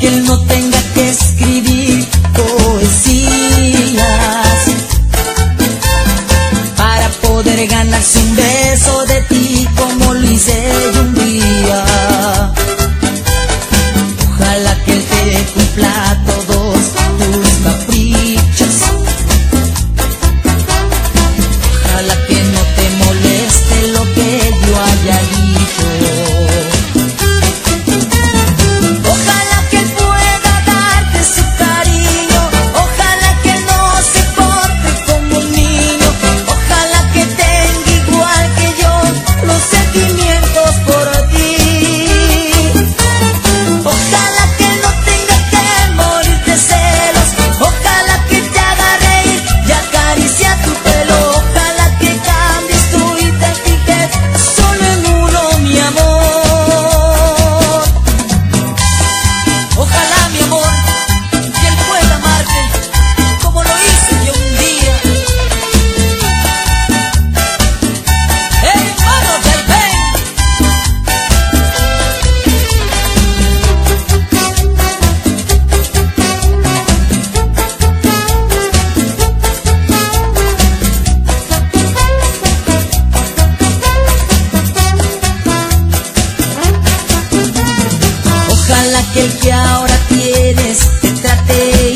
que él no tenga que escribir poesías para poder ganarse un beso de ti como lo hice yo un día. Ojalá que él te cumpla todos tus caprichos. Ojalá que no te moleste lo que yo haya dicho. Ojalá que él pueda darte su cariño. Ojalá que él no se porte como un niño. Ojalá que tenga igual que yo los sentimientos por ti. Ojalá que él no tenga que morir de celos. Ojalá que te haga reír y acaricia tu pelo. Ojalá que cambies tú y te fijes solo en uno, mi amor. Ojalá, mi amor, que él pueda amarte como lo hice yo un día. Hermano del Ben. Ojalá que el que ahora tienes te trate